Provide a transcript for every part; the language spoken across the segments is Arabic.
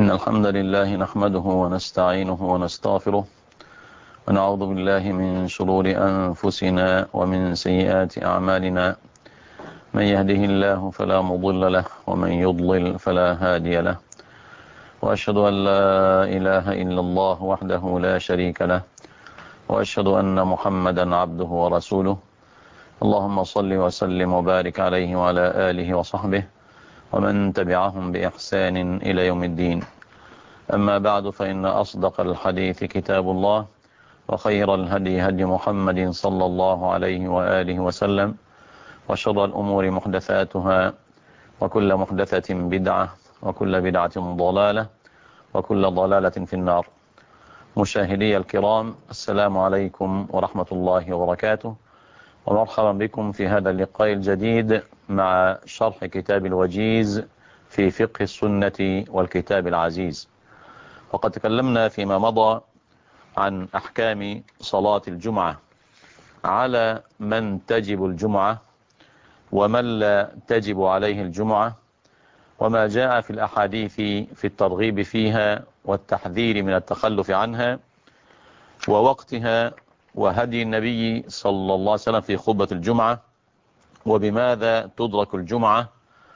إن الحمد لله نحمده ونستعينه ونستغفره ونعوذ بالله من شرور أنفسنا ومن سيئات أعمالنا. من يهده الله فلا مضل له ومن يضلل فلا هادي له، وأشهد أن لا إله إلا الله وحده لا شريك له، وأشهد أن محمدا عبده ورسوله. اللهم صل وسلم وبارك عليه وعلى آله وصحبه ومن تبعهم بإحسان إلى يوم الدين. أما بعد، فإن أصدق الحديث كتاب الله، وخير الهدي هدي محمد صلى الله عليه وآله وسلم، وشر الأمور محدثاتها، وكل محدثة بدعة، وكل بدعة ضلالة، وكل ضلالة في النار. مشاهدي الكرام، السلام عليكم ورحمة الله وبركاته، ومرحبا بكم في هذا اللقاء الجديد مع شرح كتاب الوجيز في فقه السنة والكتاب العزيز. وقد تكلمنا فيما مضى عن أحكام صلاة الجمعة، على من تجب الجمعة ومن لا تجب عليه الجمعة، وما جاء في الأحاديث في الترغيب فيها والتحذير من التخلف عنها، ووقتها، وهدي النبي صلى الله عليه وسلم في خطبة الجمعة، وبماذا تدرك الجمعة،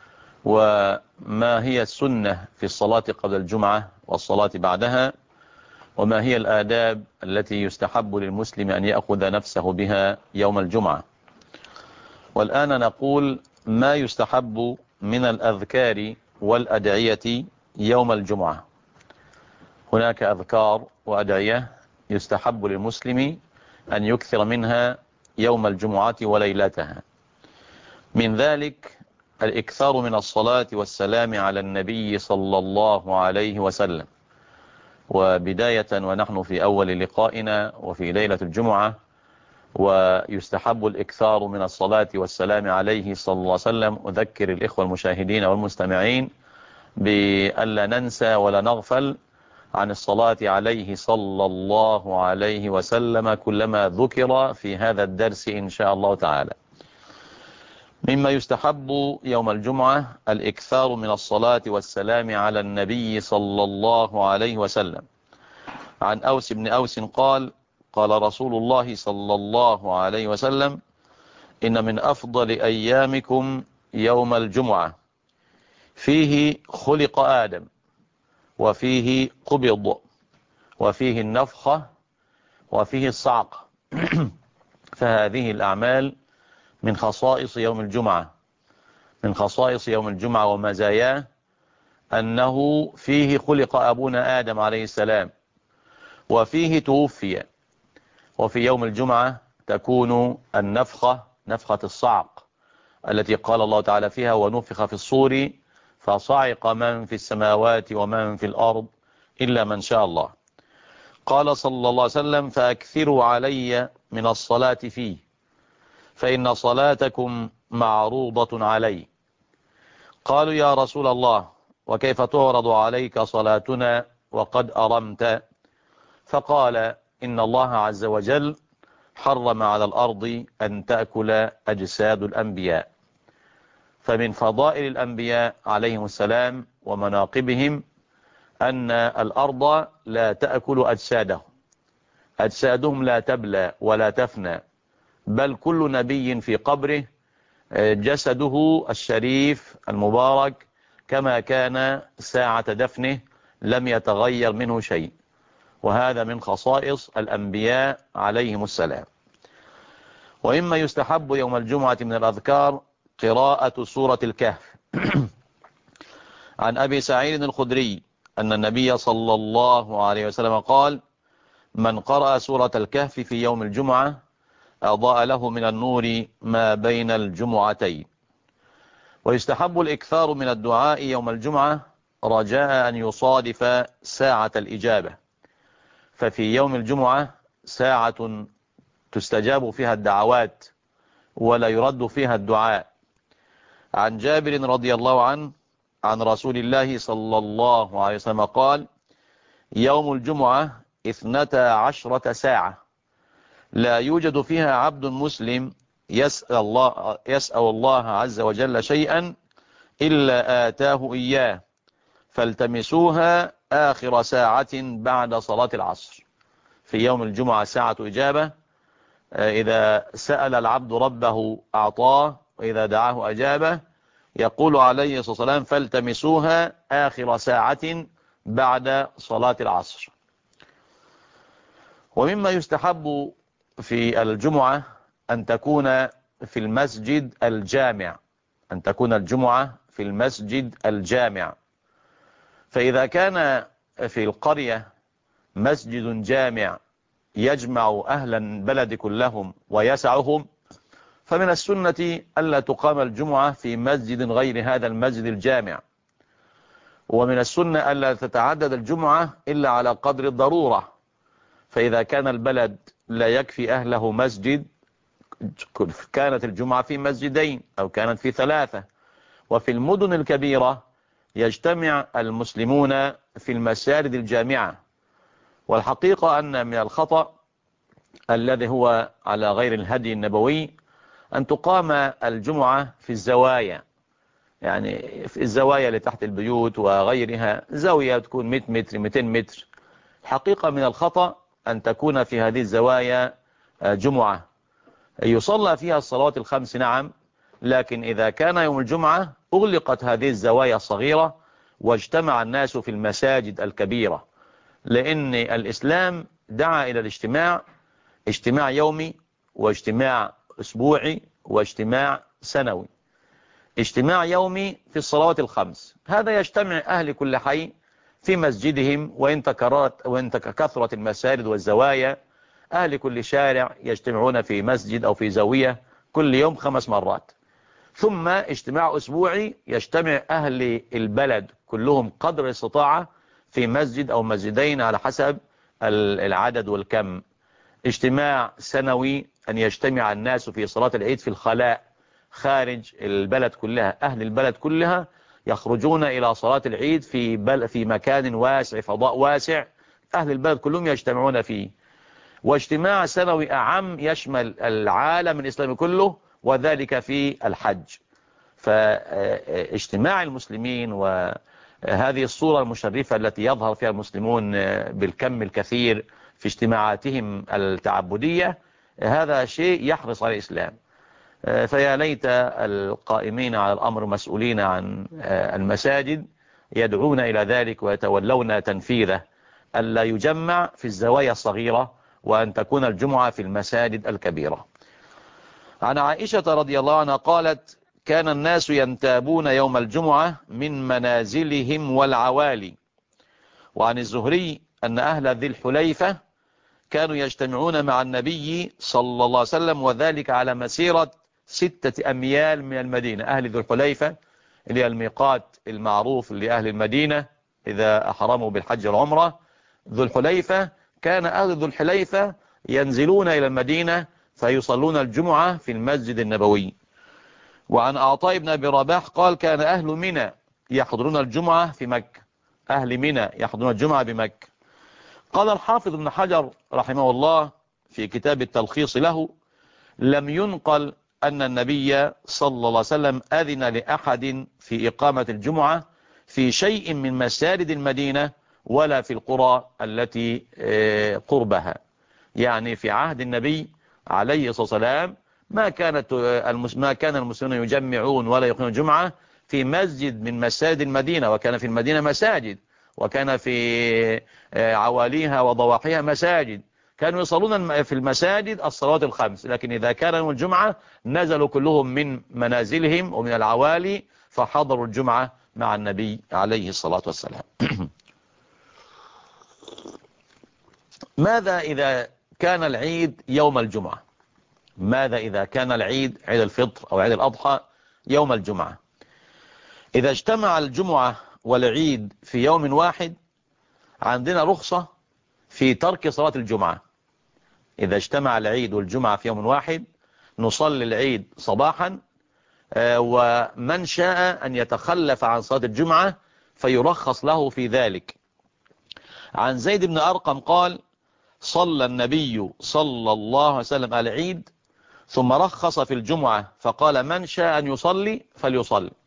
وما هي السنة في الصلاة قبل الجمعة والصلاة بعدها، وما هي الآداب التي يستحب للمسلم أن يأخذ نفسه بها يوم الجمعة. والآن نقول ما يستحب من الأذكار والأدعية يوم الجمعة. هناك أذكار وأدعية يستحب للمسلم أن يكثر منها يوم الجمعة وليلتها. من ذلك الإكثار من الصلاة والسلام على النبي صلى الله عليه وسلم. وبداية ونحن في أول لقائنا وفي ليلة الجمعة، ويستحب الإكثار من الصلاة والسلام عليه صلى الله عليه وسلم، أذكر الإخوة المشاهدين والمستمعين بألا ننسى ولا نغفل عن الصلاة عليه صلى الله عليه وسلم كلما ذكر في هذا الدرس إن شاء الله تعالى. مما يستحب يوم الجمعة الإكثار من الصلاة والسلام على النبي صلى الله عليه وسلم. عن أوس بن أوس قال: قال رسول الله صلى الله عليه وسلم: إن من أفضل أيامكم يوم الجمعة، فيه خلق آدم، وفيه قبض، وفيه النفخة، وفيه الصعق. فهذه الأعمال من خصائص يوم الجمعة، من خصائص يوم الجمعة ومزاياه أنه فيه خلق أبونا آدم عليه السلام، وفيه توفي. وفي يوم الجمعة تكون النفخة، نفخة الصعق، التي قال الله تعالى فيها: ونفخ في الصور فصعق من في السماوات ومن في الأرض إلا من شاء الله. قال صلى الله عليه وسلم: فأكثروا علي من الصلاة فيه، فإن صلاتكم معروضة علي. قالوا: يا رسول الله، وكيف تعرض عليك صلاتنا وقد أرمت؟ فقال: إن الله عز وجل حرم على الأرض أن تأكل أجساد الأنبياء. فمن فضائل الأنبياء عليهم السلام ومناقبهم أن الأرض لا تأكل أجسادهم، أجسادهم لا تبلى ولا تفنى، بل كل نبي في قبره جسده الشريف المبارك كما كان ساعة دفنه، لم يتغير منه شيء. وهذا من خصائص الأنبياء عليهم السلام. وإما يستحب يوم الجمعة من الأذكار قراءة سورة الكهف. عن أبي سعيد الخدري أن النبي صلى الله عليه وسلم قال: من قرأ سورة الكهف في يوم الجمعة أضاء له من النور ما بين الجمعتين. ويستحب الإكثار من الدعاء يوم الجمعة رجاء أن يصادف ساعة الإجابة، ففي يوم الجمعة ساعة تستجاب فيها الدعوات ولا يرد فيها الدعاء. عن جابر رضي الله عنه عن رسول الله صلى الله عليه وسلم قال: يوم الجمعة 12 ساعة لا يوجد فيها عبد مسلم يسأل الله عز وجل شيئا إلا آتاه إياه، فالتمسوها آخر ساعة بعد صلاة العصر. في يوم الجمعة ساعة إجابة، إذا سأل العبد ربه أعطاه، وإذا دعاه أجابه. يقول عليه الصلاة والسلام: فالتمسوها آخر ساعة بعد صلاة العصر. ومما يستحب في الجمعة أن تكون في المسجد الجامع، أن تكون الجمعة في المسجد الجامع. فإذا كان في القرية مسجد جامع يجمع أهل البلد كلهم ويسعهم، فمن السنة ألا تقام الجمعة في مسجد غير هذا المسجد الجامع. ومن السنة ألا تتعدد الجمعة إلا على قدر الضرورة. فإذا كان البلد لا يكفي أهله مسجد، كانت الجمعة في مسجدين أو كانت في 3. وفي المدن الكبيرة يجتمع المسلمون في المساجد الجامعة. والحقيقة أن من الخطأ الذي هو على غير الهدي النبوي أن تقام الجمعة في الزوايا، يعني في الزوايا اللي تحت البيوت وغيرها، زاوية تكون 100 متر 200 متر. حقيقة من الخطأ أن تكون في هذه الزوايا جمعة يصلى فيها الصلوات ال5، نعم، لكن إذا كان يوم الجمعة أغلقت هذه الزوايا الصغيرة واجتمع الناس في المساجد الكبيرة، لأن الإسلام دعا إلى الاجتماع، اجتماع يومي واجتماع أسبوعي واجتماع سنوي. اجتماع يومي في الصلوات ال5، هذا يجتمع أهل كل حي في مسجدهم، وإن كثرت المساجد والزوايا أهل كل شارع يجتمعون في مسجد أو في زاوية كل يوم 5 مرات. ثم اجتماع أسبوعي يجتمع أهل البلد كلهم قدر الاستطاعة في مسجد أو مسجدين على حسب العدد والكم. اجتماع سنوي أن يجتمع الناس في صلاة العيد في الخلاء خارج البلد كلها، أهل البلد كلها يخرجون إلى صلاة العيد في مكان واسع، فضاء واسع، أهل البلد كلهم يجتمعون فيه. واجتماع سنوي أعم يشمل العالم الإسلامي كله، وذلك في الحج. فاجتماع المسلمين وهذه الصورة المشرفة التي يظهر فيها المسلمون بالكم الكثير في اجتماعاتهم التعبدية، هذا شيء يحرص على الإسلام. فيا ليت القائمين على الأمر مسؤولين عن المساجد يدعون إلى ذلك ويتولون تنفيذه، ألا يجمع في الزوايا الصغيرة، وأن تكون الجمعة في المساجد الكبيرة. عن عائشة رضي الله عنها قالت: كان الناس ينتابون يوم الجمعة من منازلهم والعوالي. وعن الزهري أن أهل ذي الحليفة كانوا يجتمعون مع النبي صلى الله عليه وسلم، وذلك على مسيرة 6 أميال من المدينة. أهل ذي الحليفة اللي هي الميقات المعروف لأهل المدينة إذا أحرموا بالحج والعمرة، ذو الحليفة، كان أهل ذو الحليفة ينزلون إلى المدينة فيصلون الجمعة في المسجد النبوي. وعن عطاء بن أبي رباح قال: كان أهل منى يحضرون الجمعة في مكة. أهل منى يحضرون الجمعة بمكة. قال الحافظ ابن حجر رحمه الله في كتاب التلخيص له: لم ينقل أن النبي صلى الله عليه وسلم أذن لأحد في إقامة الجمعة في شيء من مساجد المدينة ولا في القرى التي قربها. يعني في عهد النبي عليه الصلاة والسلام ما كان المسلمون يجمعون ولا يقيمون الجمعة في مسجد من مساجد المدينة، وكان في المدينة مساجد، وكان في عواليها وضواحيها مساجد، كانوا يصلون في المساجد الصلوات ال5. لكن إذا كان يوم الجمعة نزلوا كلهم من منازلهم ومن العوالي فحضروا الجمعة مع النبي عليه الصلاة والسلام. ماذا إذا كان العيد يوم الجمعة؟ ماذا إذا كان العيد، عيد الفطر أو عيد الأضحى، يوم الجمعة؟ إذا اجتمع الجمعة والعيد في يوم واحد عندنا رخصة في ترك صلاة الجمعة. إذا اجتمع العيد والجمعة في يوم واحد نصلي العيد صباحا، ومن شاء أن يتخلف عن صلاة الجمعة فيرخص له في ذلك. عن زيد بن أرقم قال: صلى النبي صلى الله عليه وسلم العيد ثم رخص في الجمعة فقال: من شاء أن يصلي فليصلي.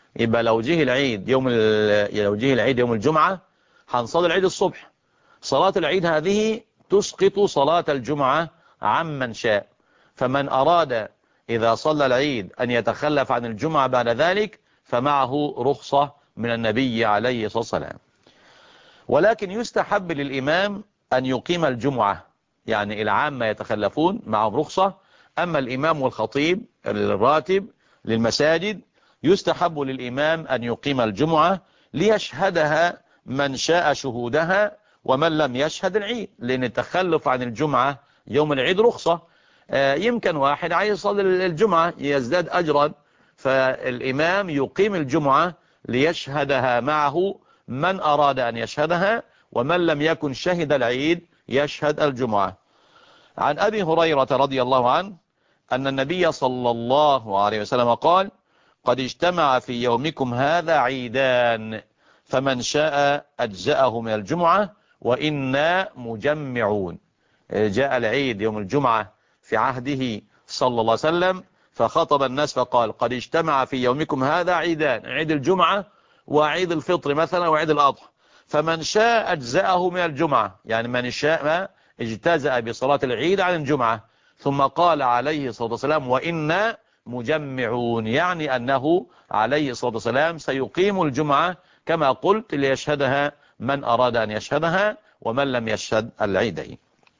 يبقى لو جه العيد يوم الجمعة هنصلي العيد الصبح. صلاة العيد هذه تسقط صلاة الجمعة عمن شاء، فمن أراد إذا صلى العيد أن يتخلف عن الجمعة بعد ذلك فمعه رخصة من النبي عليه الصلاة والسلام. ولكن يستحب للإمام أن يقيم الجمعة، يعني العامة يتخلفون معهم رخصة، أما الإمام والخطيب الراتب للمساجد يستحب للإمام أن يقيم الجمعة ليشهدها من شاء شهودها ومن لم يشهد العيد، لأن التخلف عن الجمعة يوم العيد رخصة. يمكن واحد عايز يصلي الجمعة يزداد أجرا، فالإمام يقيم الجمعة ليشهدها معه من أراد أن يشهدها، ومن لم يكن شهد العيد يشهد الجمعة. عن أبي هريرة رضي الله عنه أن النبي صلى الله عليه وسلم قال: قد اجتمع في يومكم هذا عيدان، فمن شاء أجزأه من الجمعة وإنا مجمعون. جاء العيد يوم الجمعة في عهده صلى الله عليه وسلم، فخطب الناس فقال: قد اجتمع في يومكم هذا عيدان، عيد الجمعة وعيد الفطر مثلا وعيد الأضحى، فمن شاء أجزأه من الجمعة، يعني من شاء اجتزأ بصلاة العيد عن الجمعة. ثم قال عليه الصلاة والسلام: وإنا مجمعون، يعني أنه عليه الصلاة والسلام سيقيم الجمعة كما قلت ليشهدها من أراد أن يشهدها ومن لم يشهد العيدين.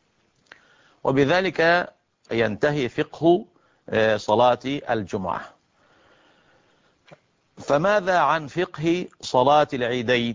وبذلك ينتهي فقه صلاة الجمعة. فماذا عن فقه صلاة العيدين؟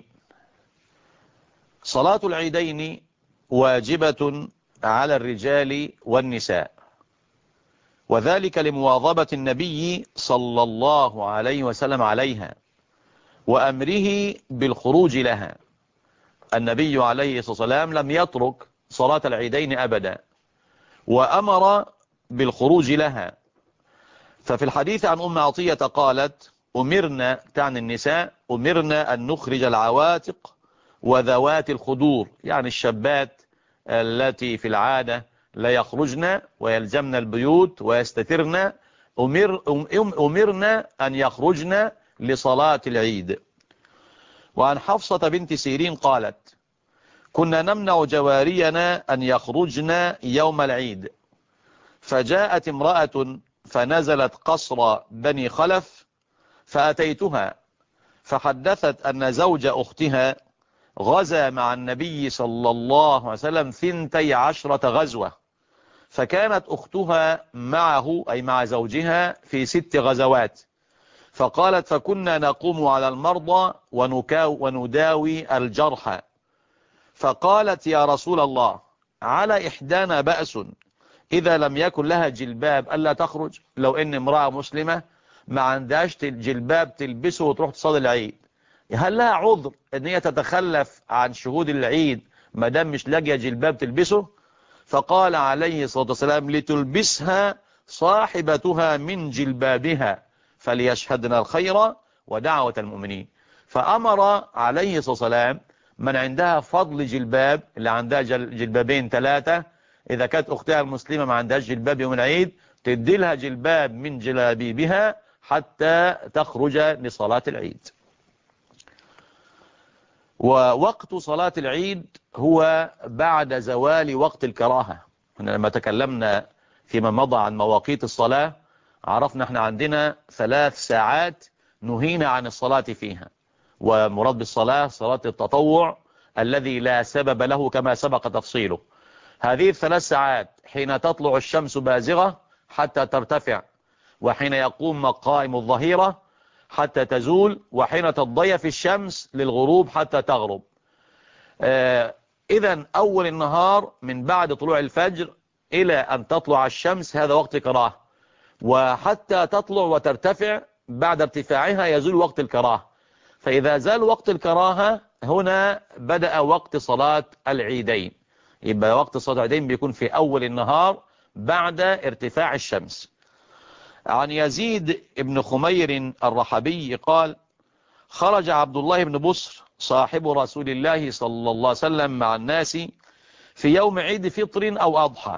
صلاة العيدين واجبة على الرجال والنساء، وذلك لمواظبة النبي صلى الله عليه وسلم عليها وأمره بالخروج لها. النبي عليه الصلاة والسلام لم يترك صلاة العيدين أبدا، وأمر بالخروج لها. ففي الحديث عن أم عطية قالت: أمرنا، تعني النساء، أمرنا أن نخرج العواتق وذوات الخدور، يعني الشابات التي في العادة لا يخرجن ويلزمن البيوت ويستترن، أمرنا أن يخرجن لصلاة العيد. وعن حفصة بنت سيرين قالت: كنا نمنع جوارينا أن يخرجن يوم العيد، فجاءت امرأة فنزلت قصر بني خلف فأتيتها فحدثت أن زوج أختها غزا مع النبي صلى الله عليه وسلم 12 غزوة، فكانت أختها معه أي مع زوجها في 6 غزوات. فقالت: فكنا نقوم على المرضى ونداوي الجرحى. فقالت: يا رسول الله، على إحدانا بأس إذا لم يكن لها جلباب ألا تخرج؟ لو إن امرأة مسلمة ما عندهاش جلباب تلبسه وتروح تصلي العيد، هل لها عذر ان هي تتخلف عن شهود العيد ما دام مش لاقيه جلباب تلبسه؟ فقال عليه الصلاة والسلام: لتلبسها صاحبتها من جلبابها فليشهدن الخير ودعوة المؤمنين. فأمر عليه الصلاة والسلام من عندها فضل جلباب، اللي عندها جلبابين 3، إذا كانت أختها المسلمة ما عندهاش جلباب يوم العيد تدي لها جلباب من جلابيبها حتى تخرج لصلاة العيد. ووقت صلاة العيد هو بعد زوال وقت الكراهة. لما تكلمنا فيما مضى عن مواقيت الصلاة عرفنا احنا عندنا 3 ساعات نهينا عن الصلاة فيها، ومراد بالصلاة صلاة التطوع الذي لا سبب له كما سبق تفصيله. هذه ال3 ساعات حين تطلع الشمس بازغة حتى ترتفع، وحين يقوم مقائم الظهيرة حتى تزول، وحين تضيف الشمس للغروب حتى تغرب. إذن أول النهار من بعد طلوع الفجر إلى أن تطلع الشمس هذا وقت كراهة، وحتى تطلع وترتفع بعد ارتفاعها يزول وقت الكراهة. فإذا زال وقت الكراهة هنا بدأ وقت صلاة العيدين. يبقى وقت صلاة العيدين بيكون في أول النهار بعد ارتفاع الشمس. عن يزيد بن خمير الرحبي قال: خرج عبد الله بن بصر صاحب رسول الله صلى الله عليه وسلم مع الناس في يوم عيد فطر أو أضحى،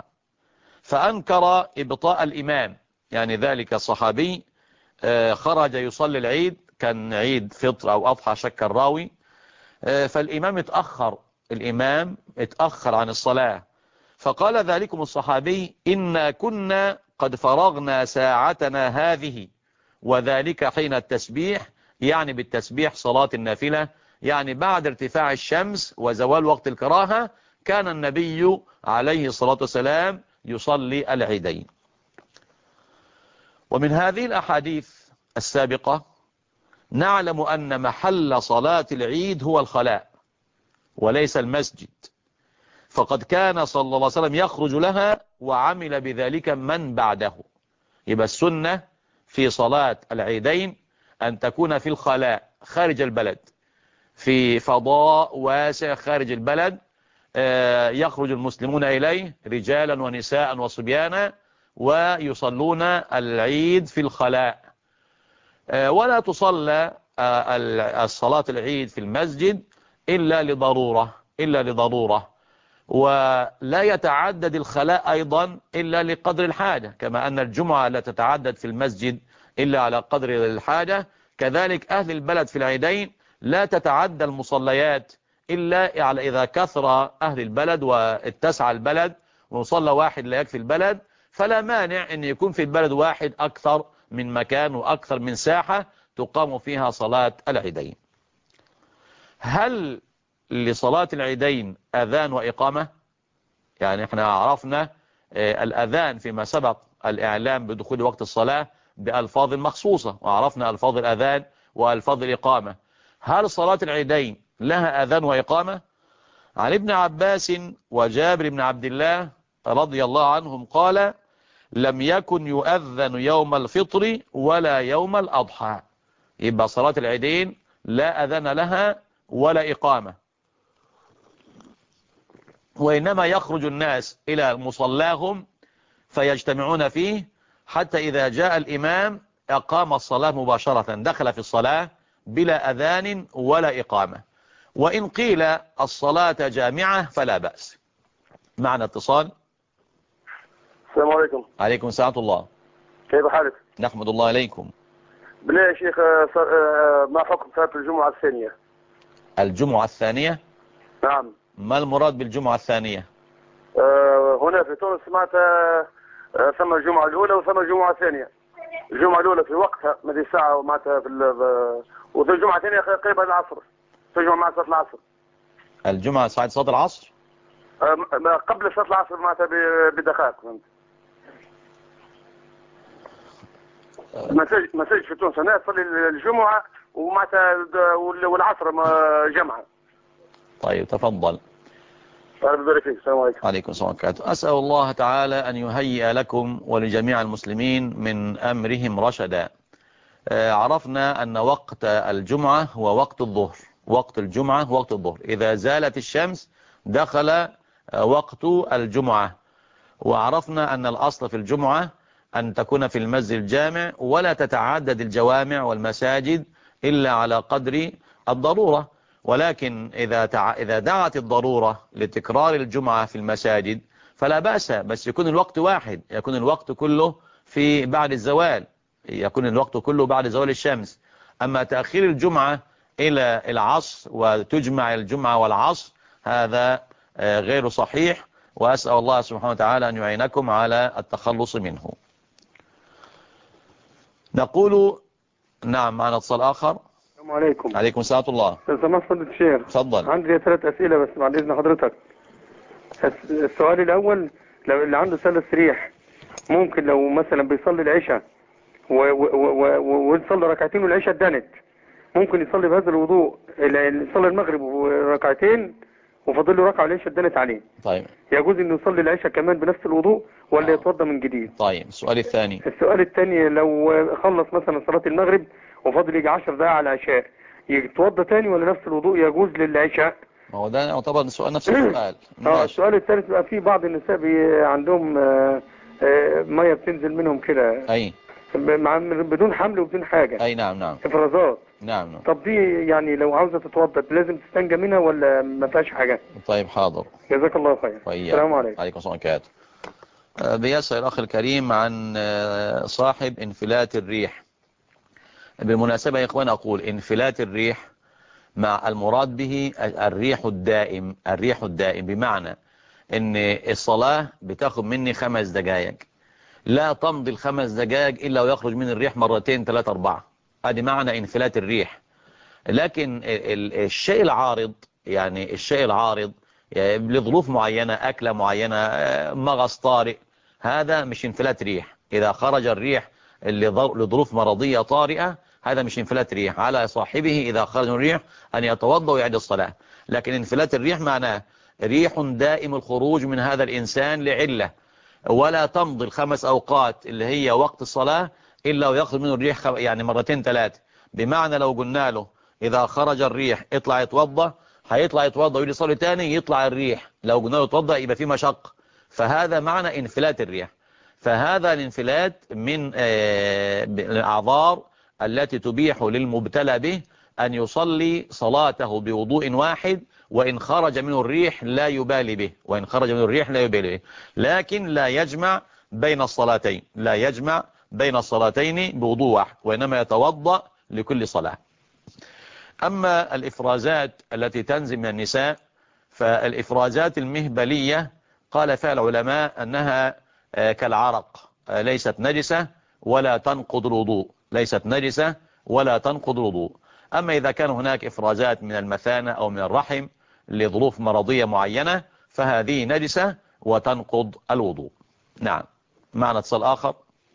فأنكر إبطاء الإمام، يعني ذلك الصحابي خرج يصلي العيد كان عيد فطر أو أضحى شك الراوي، فالإمام اتأخر عن الصلاة، فقال ذلكم الصحابي: إنا كنا قد فرغنا ساعتنا هذه، وذلك حين التسبيح، يعني بالتسبيح صلاة النافلة، يعني بعد ارتفاع الشمس وزوال وقت الكراهة كان النبي عليه الصلاة والسلام يصلي العيدين. ومن هذه الأحاديث السابقة نعلم أن محل صلاة العيد هو الخلاء وليس المسجد، فقد كان صلى الله عليه وسلم يخرج لها وعمل بذلك من بعده. يبقى السنة في صلاة العيدين أن تكون في الخلاء خارج البلد، في فضاء واسع خارج البلد، يخرج المسلمون إليه رجالا ونساء وصبيانا ويصلون العيد في الخلاء، ولا تصلى الصلاة العيد في المسجد إلا لضرورة، ولا يتعدد الخلاء أيضا إلا لقدر الحاجة، كما أن الجمعة لا تتعدد في المسجد إلا على قدر الحاجة، كذلك أهل البلد في العيدين لا تتعدى المصليات إلا على إذا كثر أهل البلد واتسع البلد ومصلى واحد لا يكفي البلد، فلا مانع أن يكون في البلد واحد أكثر من مكان وأكثر من ساحة تقام فيها صلاة العيدين. هل لصلاة العيدين أذان وإقامة؟ يعني احنا عرفنا الأذان فيما سبق الإعلام بدخول وقت الصلاة بألفاظ مخصوصة، وعرفنا ألفاظ الأذان وألفاظ الإقامة. هل صلاة العيدين لها أذان وإقامة؟ عن ابن عباس وجابر بن عبد الله رضي الله عنهم قال: لم يكن يؤذن يوم الفطر ولا يوم الأضحى. يبقى صلاة العيدين لا أذان لها ولا إقامة، وإنما يخرج الناس إلى مصلاهم فيجتمعون فيه حتى إذا جاء الإمام أقام الصلاة مباشرة، دخل في الصلاة بلا أذان ولا إقامة. وإن قيل الصلاة جامعة فلا بأس. معنا اتصال. السلام عليكم. عليكم السلام ورحمة الله. كيف حالك؟ نحمد الله عليكم. بالله يا شيخ، ما حكم صلاة الجمعة الثانية؟ الجمعة الثانية؟ نعم. ما المراد بالجمعة الثانية؟ هنا في تونس سمعت ثم الجمعة الأولى وثم الجمعة الثانية. الجمعة الأولى في وقتها مدى ساعة ومعناتها وفي الجمعة الثانية قريبة العصر، تجمع مع صلاة العصر. الجمعة ساعة صلاة العصر؟ قبل صلاة العصر معناتها بدقائق. مساجد في تونس هنا تصلي الجمعة ومعناتها والعصر جمعة. طيب تفضل. السلام عليكم. عليكم السلام ورحمة الله. أسأل الله تعالى أن يهيئ لكم ولجميع المسلمين من أمرهم رشدا. عرفنا أن وقت الجمعة هو وقت الظهر، وقت الجمعة هو وقت الظهر، إذا زالت الشمس دخل وقت الجمعة. وعرفنا أن الأصل في الجمعة أن تكون في المسجد الجامع، ولا تتعدد الجوامع والمساجد إلا على قدر الضرورة. ولكن إذا دعت الضرورة لتكرار الجمعة في المساجد فلا بأس، بس يكون الوقت واحد، يكون الوقت كله في بعد الزوال، يكون الوقت كله بعد زوال الشمس. أما تأخير الجمعة إلى العصر وتجمع الجمعة والعصر هذا غير صحيح، وأسأل الله سبحانه وتعالى أن يعينكم على التخلص منه. نقول نعم. معنا اتصال آخر. السلام عليكم. عليكم السلام ورحمة الله. سمحت فضيلة الشيخ. تفضل. عندي 3 أسئلة بس بعد إذن حضرتك. السؤال الأول، لو اللي عنده صلاة ريح ممكن لو مثلا بيصلي العشاء ويصلي ركعتين والعشاء اتدنت، ممكن يصلي بهذا الوضوء، يصلي المغرب وركعتين وفضل له ركعة والعشاء اتدنت عليه. طيب يجوز انه يصلي العشاء كمان بنفس الوضوء ولا يتوضا من جديد؟ طيب السؤال الثاني. السؤال الثاني، لو خلص مثلا صلاة المغرب وفضل يجي 10 دقائق على العشاء، يتوضا تاني ولا نفس الوضوء يجوز للعشاء؟ ما هو ده يعتبر السؤال نفس السؤال. السؤال الثالث بقى، في بعض النساء عندهم ميه بتنزل منهم كده، اي بدون حمل وبدون حاجه. اي نعم نعم. افرازات. نعم نعم. طب دي يعني لو عاوزه تتوضا لازم تستنجى منها ولا ما فيهاش حاجه؟ طيب حاضر. جزاك الله خير. السلام عليكم. عليكم السلام ورحمة الله. بيسأل الأخ الكريم عن صاحب انفلات الريح. بالمناسبة يا إخوان أقول انفلات الريح مع المراد به الريح الدائم بمعنى ان الصلاة بتاخد مني 5 دقائق، لا تمضي ال5 دقائق إلا ويخرج من الريح مرتين 3 4. هذه معنى انفلات الريح. لكن الشيء العارض، يعني الشيء العارض لظروف معينة، أكلة معينة، مغص طارئ، هذا مش انفلات ريح. إذا خرج الريح لظروف مرضية طارئة هذا مش انفلات ريح. على صاحبه إذا خرج الريح أن يتوضأ ويعيد الصلاة. لكن انفلات الريح معناه ريح دائم الخروج من هذا الإنسان لعلة، ولا تمضي ال5 أوقات اللي هي وقت الصلاة إلا ويخرج منه الريح يعني مرتين 3. بمعنى لو قلنا له إذا خرج الريح اطلع يتوضأ، هيطلع يتوضأ ويجي يصلي تاني يطلع الريح، لو قلنا له يتوضأ يبقى في مشق. فهذا معنى انفلات الريح. فهذا الانفلات من الأعذار التي تبيح للمبتلى به أن يصلي صلاته بوضوء واحد، وإن خرج منه الريح لا يبالي به، وإن خرج منه الريح لا يبالي به، لكن لا يجمع بين الصلاتين، لا يجمع بين الصلاتين بوضوء واحد، وإنما يتوضأ لكل صلاة. أما الإفرازات التي تنزل من النساء فالإفرازات المهبلية قال فيها العلماء أنها كالعرق، ليست نجسة ولا تنقض الوضوء، ليست نجسة ولا تنقض الوضوء. أما إذا كان هناك إفرازات من المثانة أو من الرحم لظروف مرضية معينة فهذه نجسة وتنقض الوضوء. نعم. معنا اتصال آخر.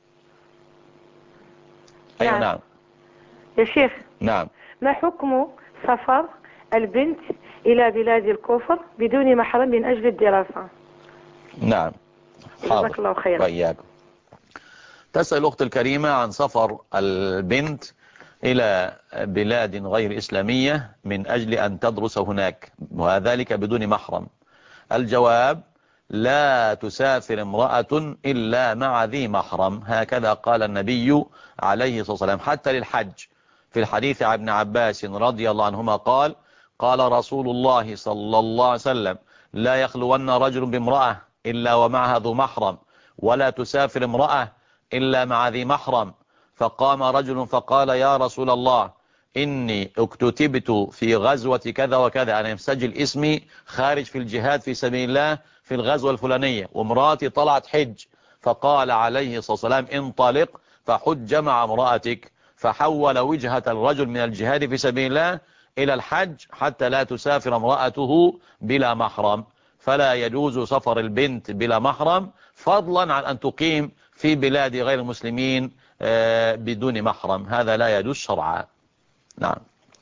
أيوة نعم يا شيخ. نعم. ما حكم سفر البنت إلى بلاد الكفر بدون محرم من أجل الدراسة؟ نعم. جزاك الله خيرا. وإياكم. تسأل الأخت الكريمة عن سفر البنت إلى بلاد غير إسلامية من أجل أن تدرس هناك وذلك بدون محرم. الجواب: لا تسافر امرأة إلا مع ذي محرم، هكذا قال النبي عليه الصلاة والسلام حتى للحج. في الحديث عن ابن عباس رضي الله عنهما قال: قال رسول الله صلى الله عليه وسلم: لا يخلون رجل بامرأة إلا ومعها ذو محرم، ولا تسافر امرأة إلا مع ذي محرم. فقام رجل فقال: يا رسول الله، إني اكتتبت في غزوة كذا وكذا، أنا مسجل اسمي خارج في الجهاد في سبيل الله في الغزوة الفلانية، وامرأتي طلعت حج. فقال عليه الصلاة والسلام: انطلق فحج مع امرأتك. فحول وجهة الرجل من الجهاد في سبيل الله إلى الحج حتى لا تسافر امرأته بلا محرم. فلا يجوز سفر البنت بلا محرم، فضلا عن أن تقيم في بلاد غير المسلمين بدون محرم، هذا لا يجوز شرعا. نعم.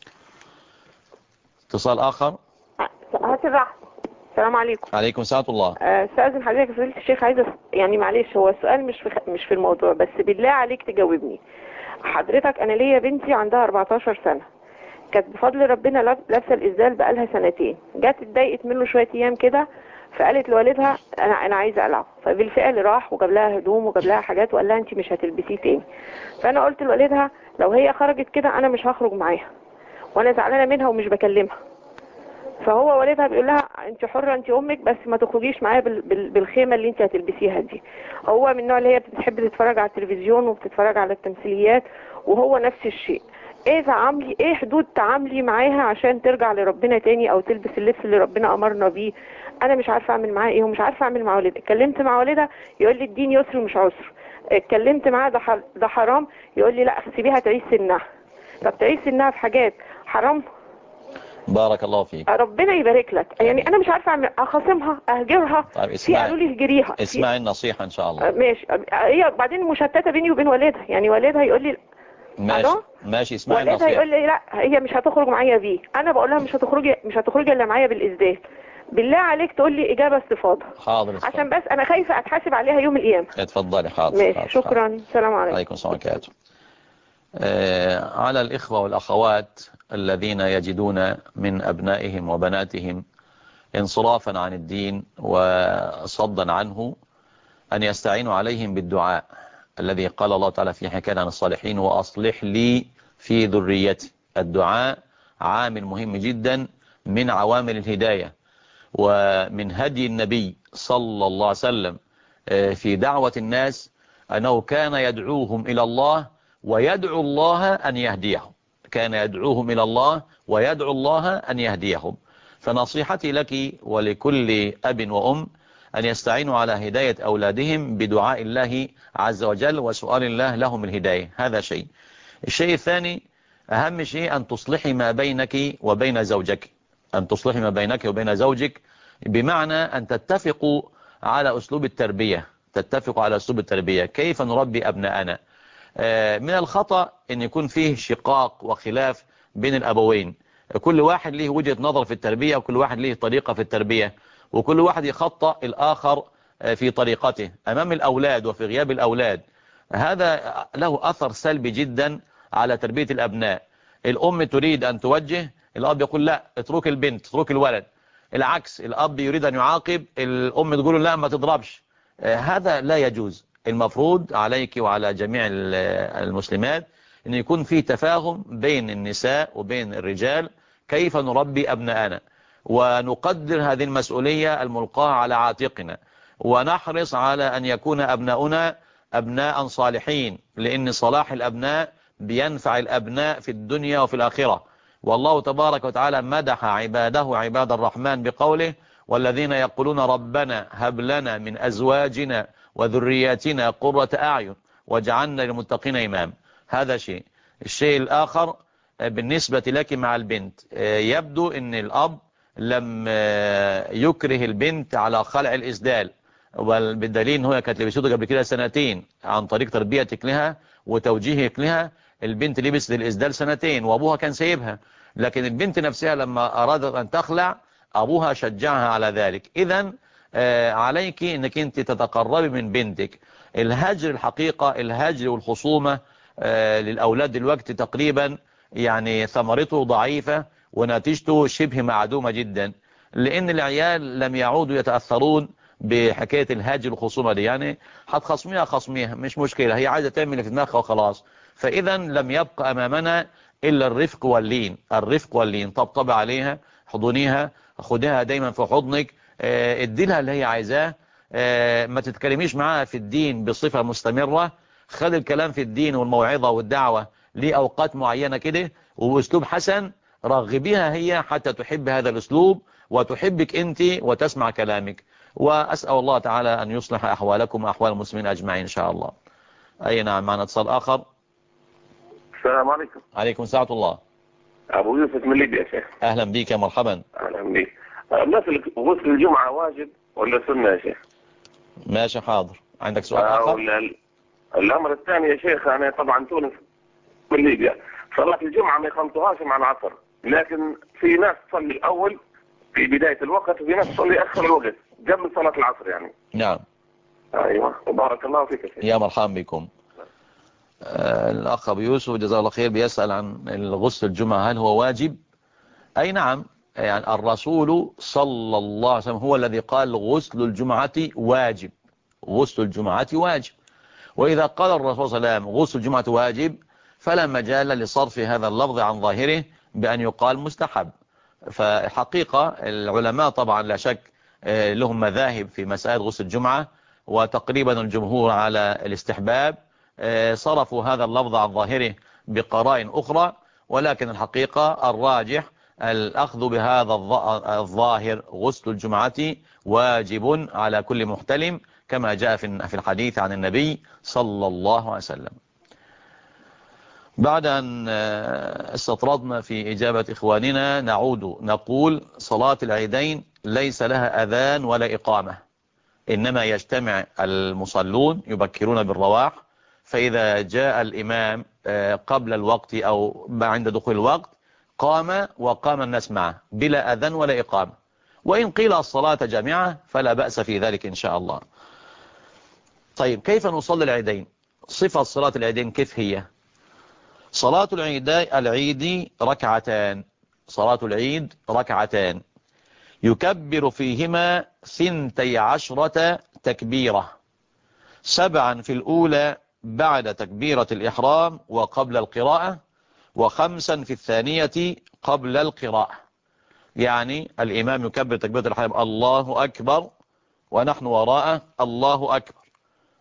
اتصال آخر. هات الرحمة. السلام عليكم. عليكم السلام الله. استاذن حضرتك يا فضيلة الشيخ، عايزة يعني معلش هو السؤال مش في الموضوع، بس بالله عليك تجاوبني. حضرتك أنا ليا بنتي عندها 14 سنة، كانت بفضل ربنا لابسه الإسدال بقالها 2 سنين، جت اتضايقت منه شوية أيام كده فقالت لوالدها أنا عايزة أقلعه، فبالفعل راح وجاب لها هدوم وجاب لها حاجات وقال لها أنت مش هتلبسيه تاني. فأنا قلت لوالدها لو هي خرجت كده أنا مش هخرج معاها، وأنا زعلانة منها ومش بكلمها. فهو والدها بيقول لها انت حرة انت امك، بس ما تخرجيش معايا بالخيمة اللي انت هتلبسيها دي. هو من النوع اللي هي بتحب تتفرج على التلفزيون وبتتفرج على التمثيليات، وهو نفس الشيء. ايه حدود تعاملي معاها عشان ترجع لربنا تاني او تلبس اللبس اللي ربنا امرنا بيه؟ انا مش عارفه اعمل معاها ايه ومش عارفه اعمل مع والدها. اتكلمت مع والدها يقول لي الدين يسر ومش عسر، اتكلمت معاه ده حرام يقول لي لا سيبيها تعيش سنها. طب تعيش سنها في حاجات حرام؟ بارك الله فيك. ربنا يبارك لك. يعني انا مش عارفه اعمل، اخاصمها اهجرها؟ طيب في قالوا لي اهجريها. اسمعي النصيحه ان شاء الله. ماشي. هي بعدين مشتته بيني وبين والدها، يعني والدها يقول لي ماشي اسمعي والدها النصيحه. يقول لي لا هي مش هتخرج معايا بيه. انا بقول لها مش هتخرجي الا معايا بالازداد. بالله عليك تقول لي اجابه استفاضه. حاضر عشان بس انا خايفه اتحاسب عليها يوم القيامه. اتفضلي. حاضر. ماشي. حاضر. شكرا. السلام عليكم. عليكم السلام عليكم. على الإخوة والأخوات الذين يجدون من أبنائهم وبناتهم انصرافا عن الدين وصدا عنه أن يستعينوا عليهم بالدعاء الذي قال الله تعالى في حكاية عن الصالحين: وأصلح لي في ذريتي. الدعاء عامل مهم جدا من عوامل الهداية، ومن هدي النبي صلى الله عليه وسلم في دعوة الناس أنه كان يدعوهم إلى الله ويدعو الله أن يهديهم، كان يدعوهم إلى الله ويدعو الله أن يهديهم. فنصيحتي لك ولكل أب وأم أن يستعينوا على هداية أولادهم بدعاء الله عز وجل وسؤال الله لهم الهداية. هذا شيء. الشيء الثاني، أهم شيء أن تصلحي ما بينك وبين زوجك، أن تصلحي ما بينك وبين زوجك، بمعنى أن تتفقوا على أسلوب التربية، تتفقوا على أسلوب التربية، كيف نربي أبناءنا. من الخطأ أن يكون فيه شقاق وخلاف بين الأبوين، كل واحد له وجهة نظر في التربية، وكل واحد له طريقة في التربية، وكل واحد يخطأ الآخر في طريقته أمام الأولاد وفي غياب الأولاد. هذا له أثر سلبي جدا على تربية الأبناء. الأم تريد أن توجه، الأب يقول لا اترك البنت، اترك الولد. العكس، الأب يريد أن يعاقب، الأم تقول لا ما تضربش. هذا لا يجوز. المفروض عليك وعلى جميع المسلمات أن يكون في تفاهم بين النساء وبين الرجال، كيف نربي أبناءنا، ونقدر هذه المسؤولية الملقاة على عاتقنا، ونحرص على أن يكون أبناؤنا أبناء صالحين، لأن صلاح الأبناء بينفع الأبناء في الدنيا وفي الآخرة. والله تبارك وتعالى مدح عباده عباد الرحمن بقوله: والذين يقولون ربنا هب لنا من أزواجنا وذرياتنا قرة أعين واجعلنا للمتقين إمام. هذا شيء. الشيء الآخر بالنسبة لك مع البنت، يبدو أن الأب لم يكره البنت على خلع الإسدال، بالدليل هو كانت لبسته قبل كده سنتين عن طريق تربيتك لها وتوجيهك لها. البنت لبست الإسدال سنتين وأبوها كان سيبها، لكن البنت نفسها لما أرادت أن تخلع أبوها شجعها على ذلك. إذن عليك أنك أنت تتقربي من بنتك. الهجر الحقيقة، الهجر والخصومة للأولاد دلوقتي تقريبا يعني ثمرته ضعيفة ونتيجته شبه معدومة جدا، لأن العيال لم يعودوا يتأثرون بحكاية الهجر والخصومة دي. يعني هتخصميها خصميها مش مشكلة، هي عايزة تعمل في دماغها وخلاص. فإذا لم يبقى أمامنا إلا الرفق واللين، الرفق واللين. طبطب عليها، حضنيها، خدها دايما في حضنك، اديلها اللي هي عايزاه، ما تتكلميش معاها في الدين بصفة مستمرة. خد الكلام في الدين والموعظة والدعوة لأوقات معينة كده وبأسلوب حسن، رغبيها هي حتى تحب هذا الأسلوب وتحبك أنت وتسمع كلامك. وأسأل الله تعالى أن يصلح أحوالكم وأحوال المسلمين أجمعين إن شاء الله. أي نعم، معنا اتصال آخر. السلام عليكم. عليكم ساعة الله. أبو يوسف من ليبيا يا شيخ. أهلا بك، مرحبا. أهلا بك. مثل غسل الجمعة واجب ولا سنة يا شيخ؟ ماشي، حاضر. عندك سؤال آخر؟ الأمر الثاني يا شيخ، أنا طبعا تونس من ليبيا، صلاة الجمعة ما يخلطوهاش مع العصر، لكن في ناس تصلي الأول في بداية الوقت وفي ناس تصلي آخر الوقت قبل صلاة العصر يعني. نعم. أيوة، بارك الله فيك يا شيخ. يا مرحبا بكم. الأخ أبو يوسف جزاه الله خير بيسأل عن الغسل الجمعة هل هو واجب؟ أي نعم، يعني الرسول صلى الله عليه وسلم هو الذي قال غسل الجمعة واجب، غسل الجمعة واجب. وإذا قال الرسول صلى الله عليه وسلم غسل الجمعة واجب فلا مجال لصرف هذا اللفظ عن ظاهره بأن يقال مستحب. فحقيقة العلماء طبعا لا شك لهم مذاهب في مسائل غسل الجمعة، وتقريبا الجمهور على الاستحباب، صرفوا هذا اللفظ عن ظاهره بقرائن أخرى، ولكن الحقيقة الراجح الأخذ بهذا الظاهر غسل الجمعة واجب على كل محتلم كما جاء في الحديث عن النبي صلى الله عليه وسلم. بعد أن استطردنا في إجابة إخواننا نعود نقول صلاة العيدين ليس لها أذان ولا إقامة، إنما يجتمع المصلون يبكرون بالرواح، فإذا جاء الإمام قبل الوقت أو عند دخول الوقت قام وقام الناس معه بلا أذان ولا إقامة. وإن قيل الصلاة جامعة فلا بأس في ذلك إن شاء الله. طيب، كيف نصلي العيدين؟ صفة صلاة العيدين كيف هي؟ صلاة العيد ركعتان، صلاة العيد ركعتان يكبر فيهما 12 تكبيرة، 7 في الأولى بعد تكبيرة الإحرام وقبل القراءة، و5 في الثانية قبل القراءة. يعني الإمام يكبر تكبيرة الإحرام الله أكبر ونحن وراءه الله أكبر،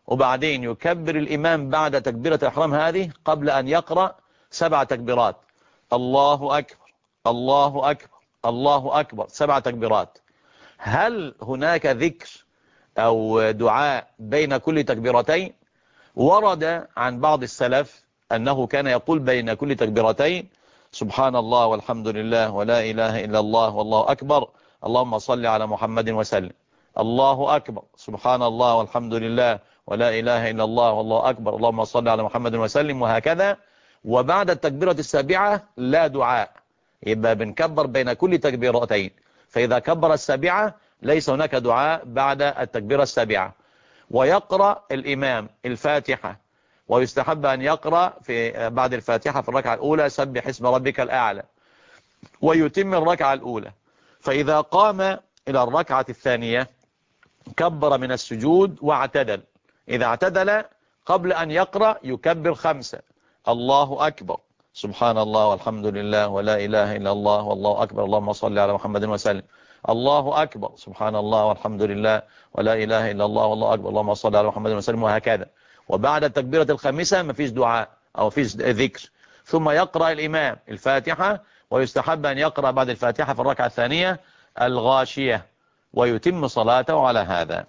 وبعدين يكبر الإمام بعد تكبيرة الإحرام هذه قبل أن يقرأ 7 تكبيرات. الله أكبر الله أكبر الله أكبر، 7 تكبيرات. هل هناك ذكر أو دعاء بين كل تكبيرتين؟ ورد عن بعض السلف أنه كان يقول بين كل تكبيرتين سبحان الله والحمد لله ولا إله إلا الله والله أكبر اللهم صل على محمد وسلم. الله أكبر سبحان الله والحمد لله ولا إله إلا الله والله أكبر اللهم صل على محمد وسلم، وهكذا. وبعد التكبيرة السابعة لا دعاء، يبقى بنكبر بين كل تكبيرتين. فإذا كبر السابعة ليس هناك دعاء بعد التكبيرة السابعة. ويقرأ الإمام الفاتحة، ويستحب أن يقرأ بعد الفاتحة في الركعة الأولى سبح اسم ربك الأعلى، ويتم الركعة الأولى. فإذا قام إلى الركعة الثانية كبر من السجود واعتدل. إذا اعتدل قبل أن يقرأ يكبر 5 الله أكبر سبحان الله والحمد لله ولا إله إلا الله والله أكبر اللهم صل على محمد وسلم. الله أكبر سبحان الله والحمد لله ولا إله إلا الله والله أكبر اللهم صل على محمد وسلم، وهكذا. وبعد التكبيرة الخامسة ما فيش دعاء أو فيش ذكر، ثم يقرأ الإمام الفاتحة، ويستحب أن يقرأ بعد الفاتحة في الركعة الثانية الغاشية، ويتم صلاته على هذا.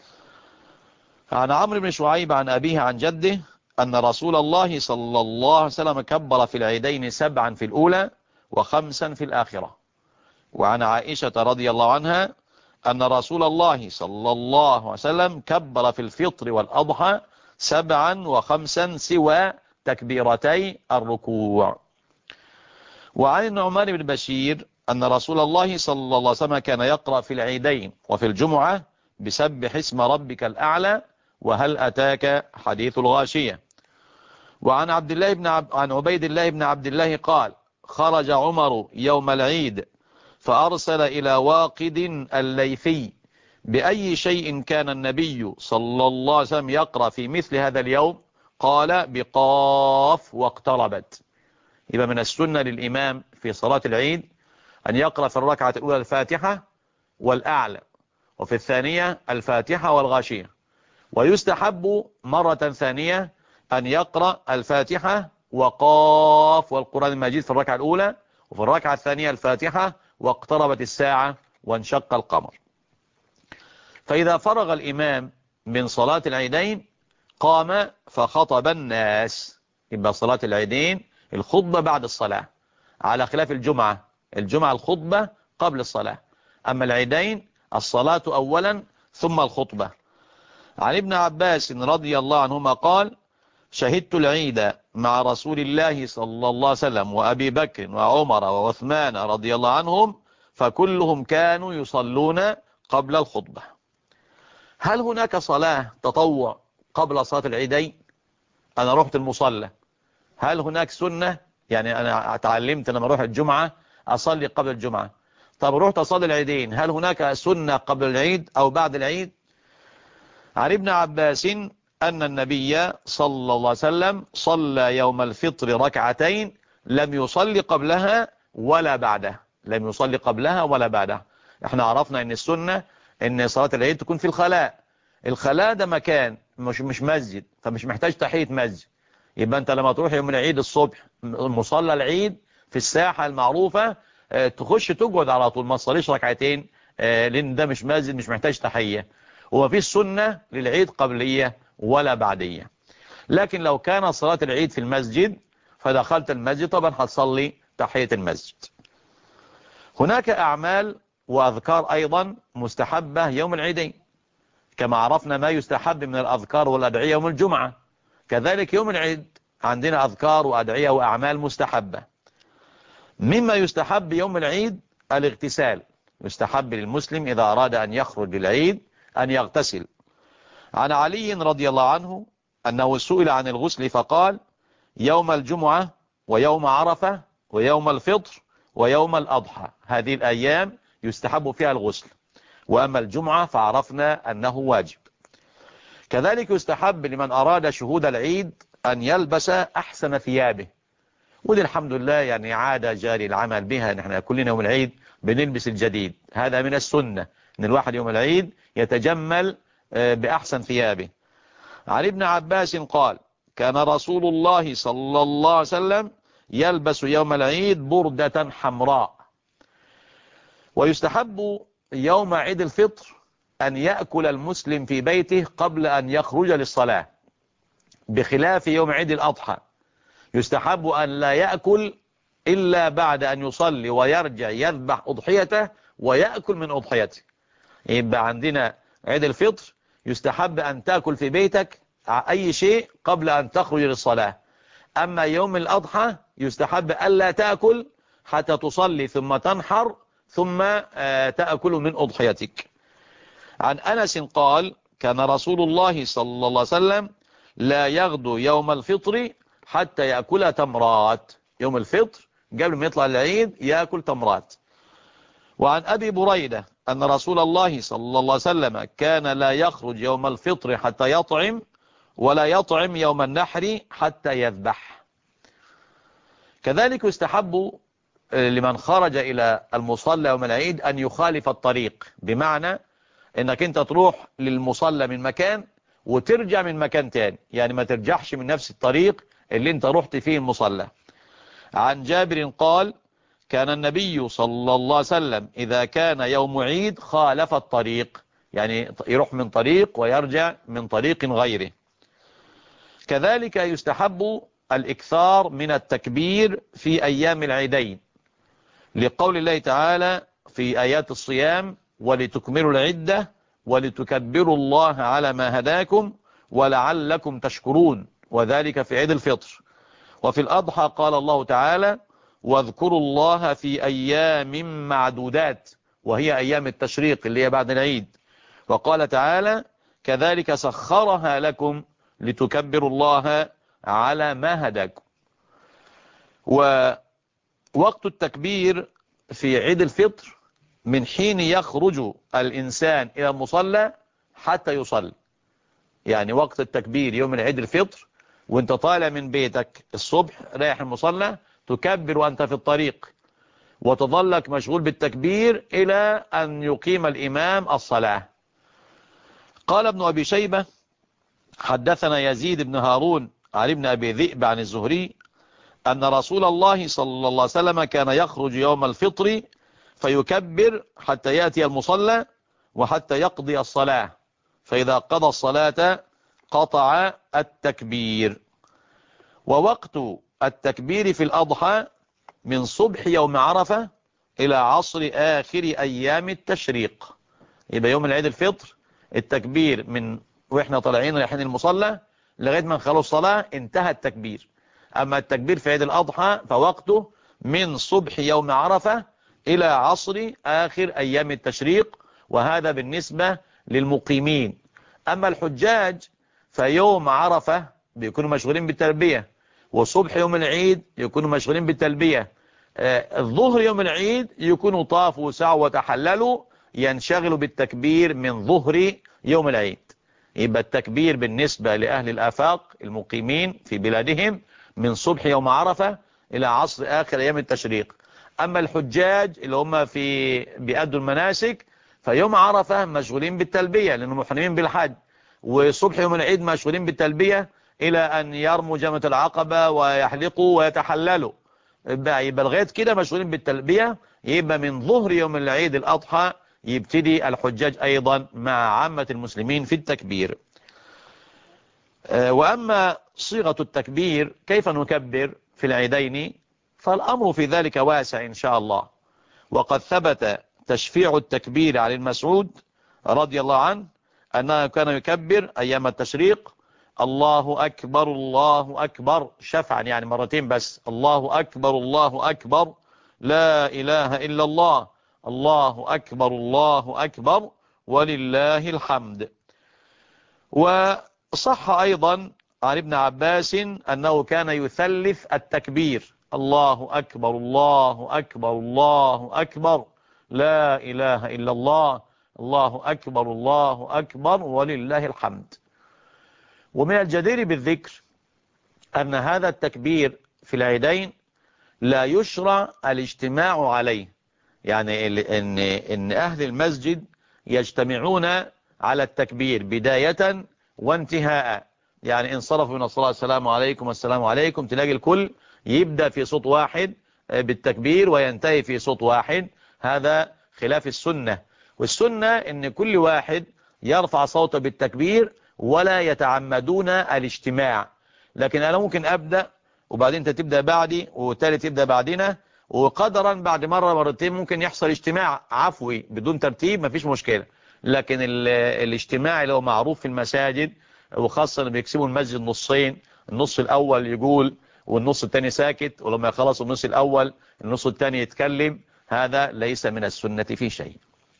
عن عمرو بن شعيب عن أبيه عن جده أن رسول الله صلى الله عليه وسلم كبر في العيدين 7 في الأولى و5 في الآخرة. وعن عائشة رضي الله عنها أن رسول الله صلى الله عليه وسلم كبر في الفطر والأضحى 7 و5 سوى تكبيرتي الركوع. وعن النعمان بن بشير أن رسول الله صلى الله عليه وسلم كان يقرأ في العيدين وفي الجمعة بسبح اسم ربك الأعلى وهل أتاك حديث الغاشية. وعن عن عبيد الله بن عبد الله قال خرج عمر يوم العيد فأرسل إلى واقد الليثي بأي شيء كان النبي صلى الله عليه وسلم يقرأ في مثل هذا اليوم؟ قال بقاف واقتربت. يبقى من السنة للإمام في صلاة العيد أن يقرأ في الركعة الأولى الفاتحة والأعلى، وفي الثانية الفاتحة والغاشية. ويستحب مرة ثانية أن يقرأ الفاتحة وقاف والقرآن المجيد في الركعة الأولى، وفي الركعة الثانية الفاتحة واقتربت الساعة وانشق القمر. فإذا فرغ الإمام من صلاة العيدين قام فخطب الناس. يبقى صلاة العيدين الخطبة بعد الصلاة، على خلاف الجمعة. الجمعة الخطبة قبل الصلاة، أما العيدين الصلاة أولا ثم الخطبة. عن ابن عباس رضي الله عنهما قال شهدت العيد مع رسول الله صلى الله عليه وسلم وأبي بكر وعمر وعثمان رضي الله عنهم فكلهم كانوا يصلون قبل الخطبة. هل هناك صلاة تطوع قبل صلاة العيدين؟ أنا رحت المصلى، هل هناك سنة؟ يعني أنا اتعلمت لما أروح الجمعة أصلي قبل الجمعة، طب رحت أصلي العيدين، هل هناك سنة قبل العيد أو بعد العيد؟ عن ابن عباس أن النبي صلى الله عليه وسلم صلى يوم الفطر ركعتين لم يصلي قبلها ولا بعدها، لم يصلي قبلها ولا بعدها. احنا عرفنا ان السنة ان صلاة العيد تكون في الخلاء. الخلاء ده مكان مش مسجد، فمش محتاج تحية مسجد. يبقى انت لما تروح يوم العيد الصبح مصلى العيد في الساحة المعروفة تخش تقعد على طول، ما تصليش ركعتين لان ده مش مسجد، مش محتاج تحية. ومفيش سنة للعيد قبلية ولا بعدية. لكن لو كان صلاة العيد في المسجد فدخلت المسجد طبعا هتصلي تحية المسجد. هناك أعمال وأذكار أيضا مستحبة يوم العيدين، كما عرفنا ما يستحب من الأذكار والأدعية يوم الجمعة، كذلك يوم العيد عندنا أذكار وأدعية وأعمال مستحبة. مما يستحب يوم العيد الاغتسال، يستحب للمسلم إذا أراد أن يخرج للعيد أن يغتسل. عن علي رضي الله عنه أنه سئل عن الغسل فقال يوم الجمعة ويوم عرفة ويوم الفطر ويوم الأضحى، هذه الأيام يستحب فيها الغسل، وأما الجمعة فعرفنا أنه واجب. كذلك يستحب لمن أراد شهود العيد أن يلبس أحسن ثيابه، ودي الحمد لله يعني عادة جاري العمل بها، نحن كلنا يوم العيد بنلبس الجديد. هذا من السنة أن الواحد يوم العيد يتجمل بأحسن ثيابه. عن ابن عباس قال كان رسول الله صلى الله عليه وسلم يلبس يوم العيد بردة حمراء. ويستحب يوم عيد الفطر أن يأكل المسلم في بيته قبل أن يخرج للصلاة، بخلاف يوم عيد الأضحى يستحب أن لا يأكل إلا بعد أن يصلي ويرجع يذبح أضحيته ويأكل من أضحيته. يبقى عندنا عيد الفطر يستحب أن تأكل في بيتك أي شيء قبل أن تخرج للصلاة. أما يوم الأضحى يستحب ألا تأكل حتى تصلي ثم تنحر ثم تأكل من أضحيتك. عن أنس قال كان رسول الله صلى الله عليه وسلم لا يغدو يوم الفطر حتى يأكل تمرات. يوم الفطر قبل ما يطلع العيد يأكل تمرات. وعن أبي بريدة أن رسول الله صلى الله عليه وسلم كان لا يخرج يوم الفطر حتى يطعم ولا يطعم يوم النحر حتى يذبح. كذلك يستحب لمن خرج إلى المصلى يوم العيد أن يخالف الطريق، بمعنى أنك أنت تروح للمصلى من مكان وترجع من مكان تاني، يعني ما ترجعش من نفس الطريق اللي انت رحت فيه المصلى. عن جابر قال كان النبي صلى الله عليه وسلم إذا كان يوم عيد خالف الطريق، يعني يروح من طريق ويرجع من طريق غيره. كذلك يستحب الإكثار من التكبير في أيام العيدين، لقول الله تعالى في آيات الصيام ولتكملوا العدة ولتكبروا الله على ما هداكم ولعلكم تشكرون، وذلك في عيد الفطر. وفي الأضحى قال الله تعالى واذكروا الله في أيام معدودات، وهي أيام التشريق اللي هي بعد العيد. وقال تعالى كذلك سخرها لكم لتكبروا الله على ما هداكم. ووقت التكبير في عيد الفطر من حين يخرج الإنسان إلى المصلى حتى يصلي، يعني وقت التكبير يوم العيد الفطر وانت طالع من بيتك الصبح رايح المصلى تكبر وانت في الطريق، وتظلك مشغول بالتكبير إلى أن يقيم الإمام الصلاة. قال ابن أبي شيبة حدثنا يزيد بن هارون عن ابن أبي ذئب عن الزهري أن رسول الله صلى الله عليه وسلم كان يخرج يوم الفطر فيكبر حتى يأتي المصلى وحتى يقضي الصلاة، فإذا قضى الصلاة قطع التكبير. ووقت التكبير في الأضحى من صبح يوم عرفة إلى عصر آخر أيام التشريق. يبقى يوم العيد الفطر التكبير من وإحنا طالعين رايحين المصلى لغاية ما نخلص الصلاة انتهى التكبير. أما التكبير في عيد الأضحى فوقته من صبح يوم عرفة إلى عصر آخر أيام التشريق، وهذا بالنسبة للمقيمين. أما الحجاج فيوم عرفة بيكونوا مشغولين بالتلبية، وصبح يوم العيد يكونوا مشغولين بالتلبية، الظهر يوم العيد يكونوا طافوا وسعوا وتحللوا، ينشغلوا بالتكبير من ظهر يوم العيد. يبقى التكبير بالنسبة لأهل الآفاق المقيمين في بلادهم من صبح يوم عرفة إلى عصر آخر أيام التشريق. أما الحجاج اللي هم بيأدوا المناسك فيوم عرفة مشغولين بالتلبية لأنهم محرمين بالحج، وصبح يوم العيد مشغولين بالتلبية إلى أن يرموا جمرة العقبة ويحلقوا ويتحللوا. يبقى لغاية كده مشغولين بالتلبية. يبقى من ظهر يوم العيد الأضحى يبتدي الحجاج أيضا مع عامة المسلمين في التكبير. وأما صيغة التكبير كيف نكبر في العيدين فالأمر في ذلك واسع إن شاء الله. وقد ثبت تشفيع التكبير عن المسعود رضي الله عنه أنه كان يكبر أيام التشريق الله أكبر الله أكبر شفعا، يعني مرتين بس، الله أكبر الله أكبر لا إله إلا الله الله أكبر الله أكبر ولله الحمد. وصح أيضا عن ابن عباس أنه كان يثلث التكبير الله أكبر الله أكبر الله أكبر لا إله إلا الله الله أكبر الله أكبر ولله الحمد. ومن الجدير بالذكر أن هذا التكبير في العيدين لا يشرع الاجتماع عليه، يعني إن أهل المسجد يجتمعون على التكبير بداية وانتهاء، يعني انصرف من الصلاة السلام عليكم والسلام عليكم، تلاقي الكل يبدأ في صوت واحد بالتكبير وينتهي في صوت واحد. هذا خلاف السنة. والسنة ان كل واحد يرفع صوته بالتكبير ولا يتعمدون الاجتماع. لكن انا ممكن ابدأ وبعدين انت تبدأ بعدي والتالت يبدأ بعدنا، وقدرا بعد مرة مرتين ممكن يحصل اجتماع عفوي بدون ترتيب، مفيش مشكلة. لكن الاجتماع اللي هو معروف في المساجد، وخاصة اللي بيكسبوا المسجد نصين، النص الأول يقول والنص الثاني ساكت، ولما يخلص النص الأول النص الثاني يتكلم، هذا ليس من السنة في شيء.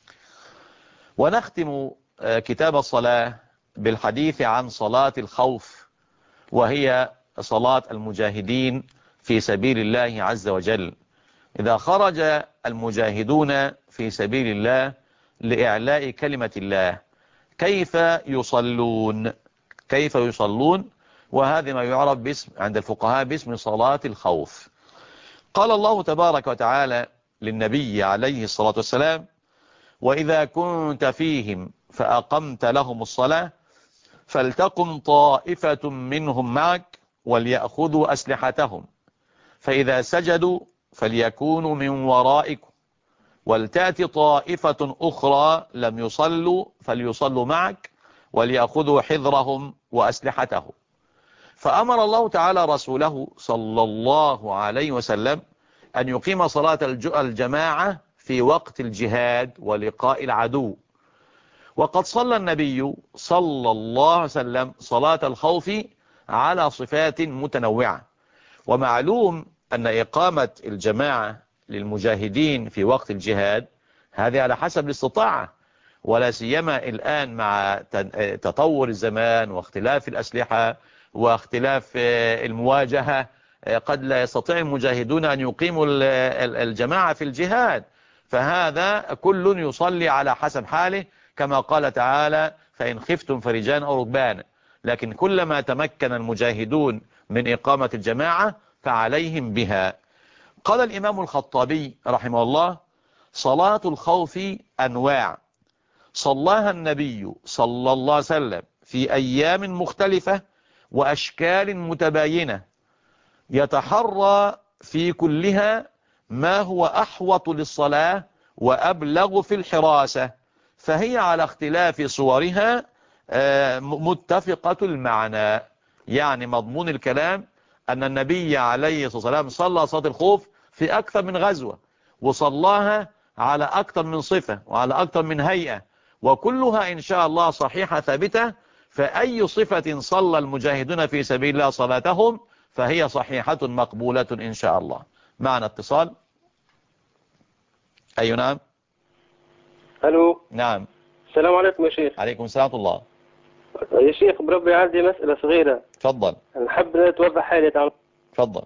ونختم كتاب الصلاة بالحديث عن صلاة الخوف، وهي صلاة المجاهدين في سبيل الله عز وجل. إذا خرج المجاهدون في سبيل الله لإعلاء كلمة الله كيف يصلون؟ كيف يصلون؟ وهذا ما يعرف باسم عند الفقهاء باسم صلاة الخوف. قال الله تبارك وتعالى للنبي عليه الصلاة والسلام: وإذا كنت فيهم فأقمت لهم الصلاة فلتقم طائفة منهم معك وليأخذوا أسلحتهم، فإذا سجدوا فليكونوا من ورائكم، ولتأتي طائفة أخرى لم يصلوا فليصلوا معك وليأخذوا حذرهم وأسلحتهم. فأمر الله تعالى رسوله صلى الله عليه وسلم أن يقيم صلاة الجماعة في وقت الجهاد ولقاء العدو. وقد صلى النبي صلى الله عليه وسلم صلاة الخوف على صفات متنوعة. ومعلوم أن إقامة الجماعة للمجاهدين في وقت الجهاد هذه على حسب الاستطاعة، ولا سيما الآن مع تطور الزمان واختلاف الأسلحة واختلاف المواجهة، قد لا يستطيع المجاهدون أن يقيموا الجماعة في الجهاد، فهذا كل يصلي على حسب حاله، كما قال تعالى: فإن خفتم فرجالا أو ركبانا. لكن كلما تمكن المجاهدون من إقامة الجماعة فعليهم بها. قال الإمام الخطابي رحمه الله: صلاة الخوف أنواع صلاها النبي صلى الله عليه وسلم في أيام مختلفة وأشكال متباينة، يتحرى في كلها ما هو أحوط للصلاة وأبلغ في الحراسة، فهي على اختلاف صورها متفقة المعنى. يعني مضمون الكلام أن النبي عليه الصلاة والسلام صلى صلاة الخوف في أكثر من غزوة، وصلاها على أكثر من صفة وعلى أكثر من هيئة، وكلها إن شاء الله صحيحة ثابتة. فأي صفة صلى المجاهدون في سبيل الله صلاتهم فهي صحيحة مقبولة إن شاء الله. معنا اتصال. أي نعم. الو. نعم. السلام عليكم يا شيخ. عليكم السلام ورحمة الله. يا شيخ بربي عندي مسألة صغيرة. تفضل. نحب توضح حالي. تفضل.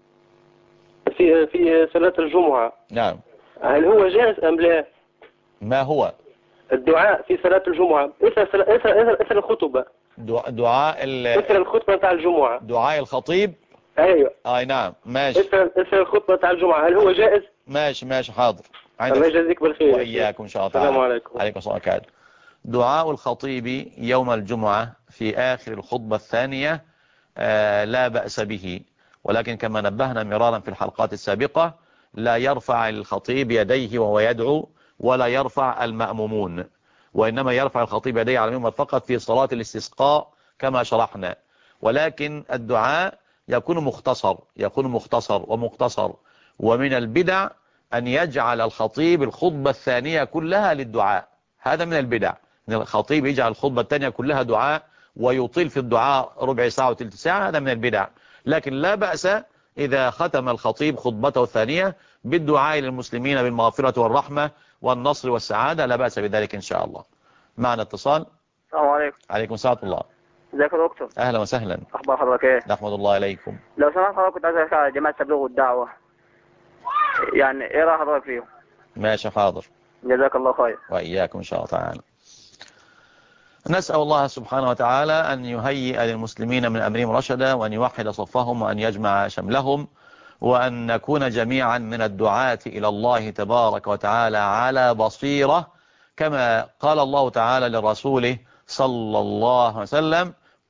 في صلاة الجمعة. نعم. هل هو جائز أم لا؟ ما هو الدعاء في صلاة الجمعة إثر الخطبة؟ دعاء إثر الخطبة تاع الجمعة، دعاء الخطيب. أيوة. أي نعم ماشي. إثر الخطبة تاع الجمعة هل هو جائز؟ ماشي حاضر. الله يجزيك بالخير. وإياكم إن شاء الله. السلام عليكم. عليكم السلام عليكم. دعاء الخطيب يوم الجمعة في آخر الخطبة الثانية لا بأس به، ولكن كما نبهنا مرارا في الحلقات السابقة لا يرفع الخطيب يديه وهو يدعو، ولا يرفع المأمومون، وإنما يرفع الخطيب يديه على المنبر فقط في صلاة الاستسقاء كما شرحنا. ولكن الدعاء يكون مختصر ومقتصر. ومن البدع أن يجعل الخطيب الخطبة الثانية كلها للدعاء، هذا من البدع. أن الخطيب يجعل الخطبة الثانية كلها دعاء ويطيل في الدعاء ربع ساعة وثلث ساعة، هذا من البدع. لكن لا بأس إذا ختم الخطيب خطبته الثانية بالدعاء للمسلمين بالمغفرة والرحمة والنصر والسعادة، لا بأس بذلك إن شاء الله. معنا اتصال. السلام عليكم. عليكم السلام ورحمة الله. ازيك يا دكتور؟ أهلا وسهلا. أخبار حضرتك إيه؟ نحمد الله عليكم. لو سمحت حضرتك كنت عايز أسأل على جماعة تبليغ والدعوة، يعني إيه رأي حضرتك فيهم؟ ماشي حاضر. جزاك الله خير. وإياكم إن شاء الله تعالى. نسأل الله سبحانه وتعالى أن يهيئ للمسلمين من أمرهم رشدا، وأن يوحد صفهم، وأن يجمع شملهم، وأن نكون جميعا من الدعاة إلى الله تبارك وتعالى على بصيرة، كما قال الله تعالى لرسوله صلى الله عليه وسلم: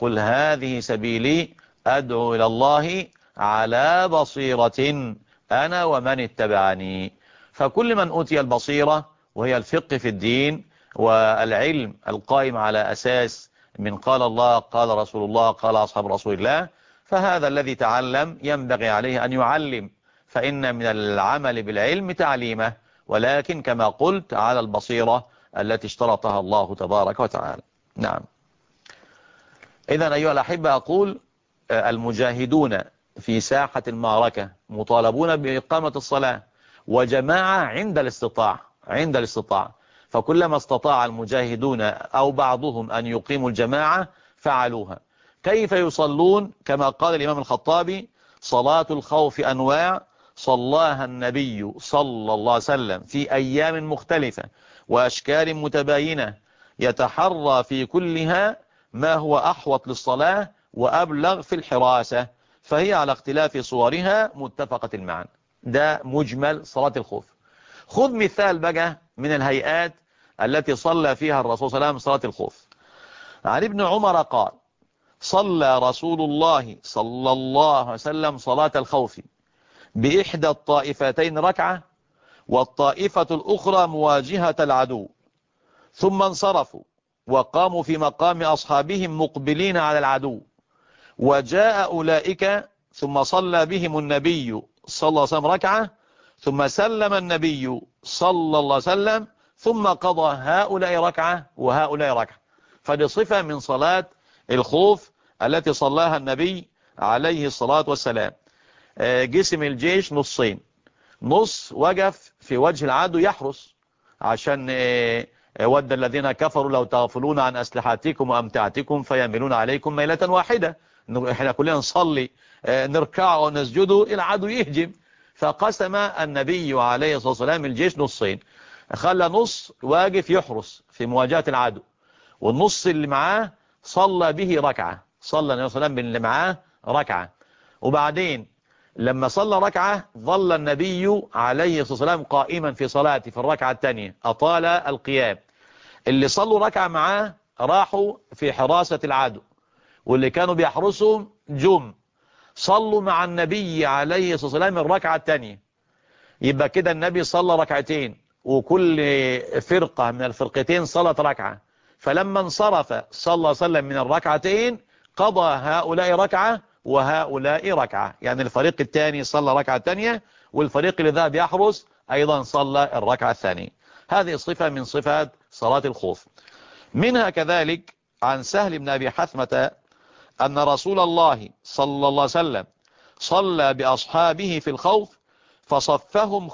قل هذه سبيلي أدعو إلى الله على بصيرة أنا ومن اتبعني. فكل من أوتي البصيرة وهي الفقه في الدين والعلم القائم على أساس من قال الله قال رسول الله قال أصحاب رسول الله، فهذا الذي تعلم ينبغي عليه أن يعلم، فإن من العمل بالعلم تعليمه، ولكن كما قلت على البصيرة التي اشترطها الله تبارك وتعالى. نعم. إذن أيها الأحبة أقول المجاهدون في ساحة المعركة مطالبون بإقامة الصلاة وجماعة عند الاستطاعة، فكلما استطاع المجاهدون أو بعضهم أن يقيموا الجماعة فعلوها. كيف يصلون؟ كما قال الإمام الخطابي: صلاة الخوف أنواع صلاها النبي صلى الله عليه وسلم في أيام مختلفة وأشكال متباينة، يتحرى في كلها ما هو أحوط للصلاة وأبلغ في الحراسة، فهي على اختلاف صورها متفقة المعنى. ده مجمل صلاة الخوف. خذ مثال بقى من الهيئات التي صلى فيها الرسول صلى الله عليه وسلم صلاة الخوف. عن ابن عمر قال: صلى رسول الله صلى الله عليه وسلم صلاة الخوف بإحدى الطائفتين ركعة، والطائفة الأخرى مواجهة العدو، ثم انصرفوا وقاموا في مقام أصحابهم مقبلين على العدو، وجاء أولئك ثم صلى بهم النبي صلى الله عليه وسلم ركعة، ثم سلم النبي صلى الله عليه وسلم، ثم قضى هؤلاء ركعة وهؤلاء ركعة. فدي صفة من صلاة الخوف التي صلاها النبي عليه الصلاة والسلام. جسم الجيش نصين، نص وقف في وجه العدو يحرس عشان ود الذين كفروا لو تغفلون عن أسلحتكم وأمتعتكم فيميلون عليكم ميلة واحدة. احنا كلنا نصلي نركع ونسجد العدو يهجم، فقسم النبي عليه الصلاة والسلام الجيش نصين، خلى نص واقف يحرس في مواجهة العدو، والنص اللي معاه صلى به ركعة، صلى النبي صلى الله عليه وسلم باللي معاه ركعة. وبعدين لما صلى ركعة ظل النبي عليه الصلاة والسلام قائما في صلاته في الركعة الثانية، أطال القيام. اللي صلوا ركعة معاه راحوا في حراسة العدو، واللي كانوا بيحرسهم جم صلوا مع النبي عليه الصلاة والسلام الركعة الثانية. يبقى كده النبي صلى ركعتين، وكل فرقة من الفرقتين صلت ركعة. فلما انصرف صلى الله عليه وسلم من الركعتين قضى هؤلاء ركعة وهؤلاء ركعة، يعني الفريق الثاني صلى ركعة ثانية، والفريق اللي ذهب يحرس أيضا صلى الركعة الثانية. هذه صفة من صفات صلاة الخوف. منها كذلك عن سهل بن أبي حثمة أن رسول الله صلى الله عليه وسلم صلى بأصحابه في الخوف فصفهم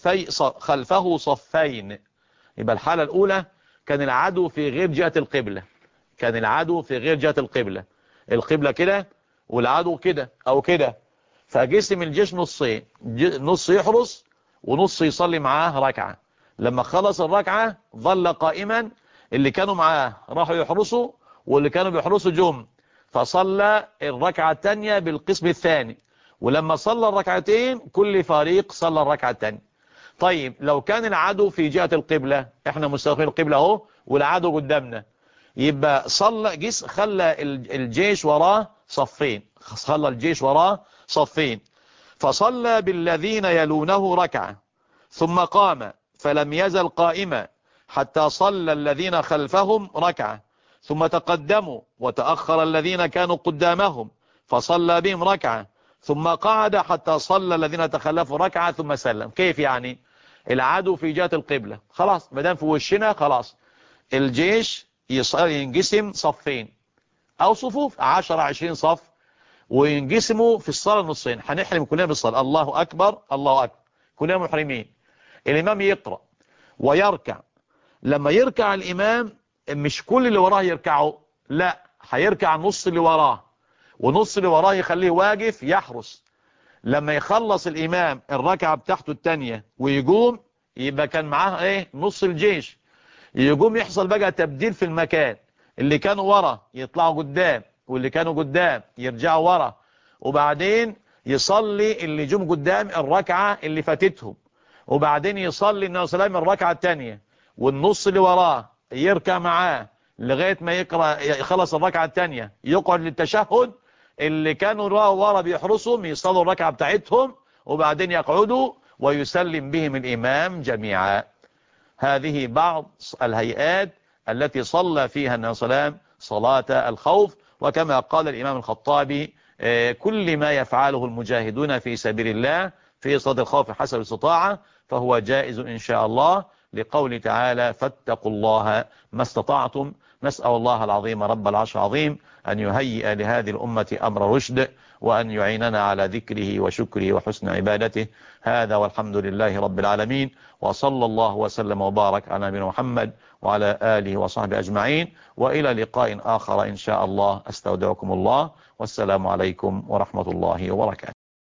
خلفه صفين. يبقى الحالة الأولى كان العدو في غير جهة القبلة، كان العدو في غير جهة القبلة، القبلة كده والعدو كده أو كده، فجسم الجيش نصين، نص يحرس ونص يصلي معاه ركعة. لما خلص الركعة ظل قائما، اللي كانوا معاه راحوا يحرسوا واللي كانوا بيحرسوا جم، فصلى الركعة الثانية بالقسم الثاني، ولما صلى الركعتين كل فريق صلى الركعة الثانية. طيب لو كان العدو في جهة القبلة، احنا مستقبلين القبلة اهو والعدو قدامنا، يبقى صلى خلى الجيش وراه صفين، خلى الجيش وراه صفين، فصلى بالذين يلونه ركعة، ثم قام فلم يزل قائما حتى صلى الذين خلفهم ركعة، ثم تقدموا وتأخر الذين كانوا قدامهم فصلى بهم ركعة، ثم قعد حتى صلى الذين تخلفوا ركعة ثم سلم. كيف يعني؟ العدو في جهة القبلة، خلاص مدام في وشنا خلاص الجيش ينقسم صفين او صفوف 10-20 صف، وينقسموا في الصلاة نصين. هنحرم كلنا بالصلاة، الله أكبر الله أكبر، كلنا محرمين. الإمام يقرأ ويركع، لما يركع الإمام مش كل اللي وراه يركعوا، لا، هيركع نص اللي وراه، ونص اللي وراه يخليه واقف يحرس. لما يخلص الإمام الركعة بتاعته الثانية ويقوم، يبقى كان معاه ايه؟ نص الجيش، يقوم يحصل بقى تبديل في المكان، اللي كانوا ورا يطلعوا قدام، واللي كانوا قدام يرجعوا ورا، وبعدين يصلي اللي جم قدام الركعة اللي فاتتهم، وبعدين يصلي النبي صلى الله عليه وسلم الركعة الثانية، والنص اللي وراه يركع معاه لغاية ما يخلص الركعة الثانية، يقعد للتشهد، اللي كانوا ورا بيحرسهم يصلوا الركعة بتاعتهم وبعدين يقعدوا ويسلم بهم الإمام جميعا. هذه بعض الهيئات التي صلى فيها النبي صلى الله عليه وسلم صلاة الخوف. وكما قال الإمام الخطابي كل ما يفعله المجاهدون في سبيل الله في صلاة الخوف حسب الاستطاعة فهو جائز إن شاء الله، لقول تعالى فاتقوا الله ما استطعتم. نسأل الله العظيم رب العرش العظيم أن يهيئ لهذه الأمة أمر رشد، وأن يعيننا على ذكره وشكره وحسن عبادته. هذا والحمد لله رب العالمين، وصلى الله وسلم وبارك على نبينا محمد وعلى آله وصحبه أجمعين، وإلى لقاء آخر إن شاء الله. أستودعكم الله، والسلام عليكم ورحمة الله وبركاته.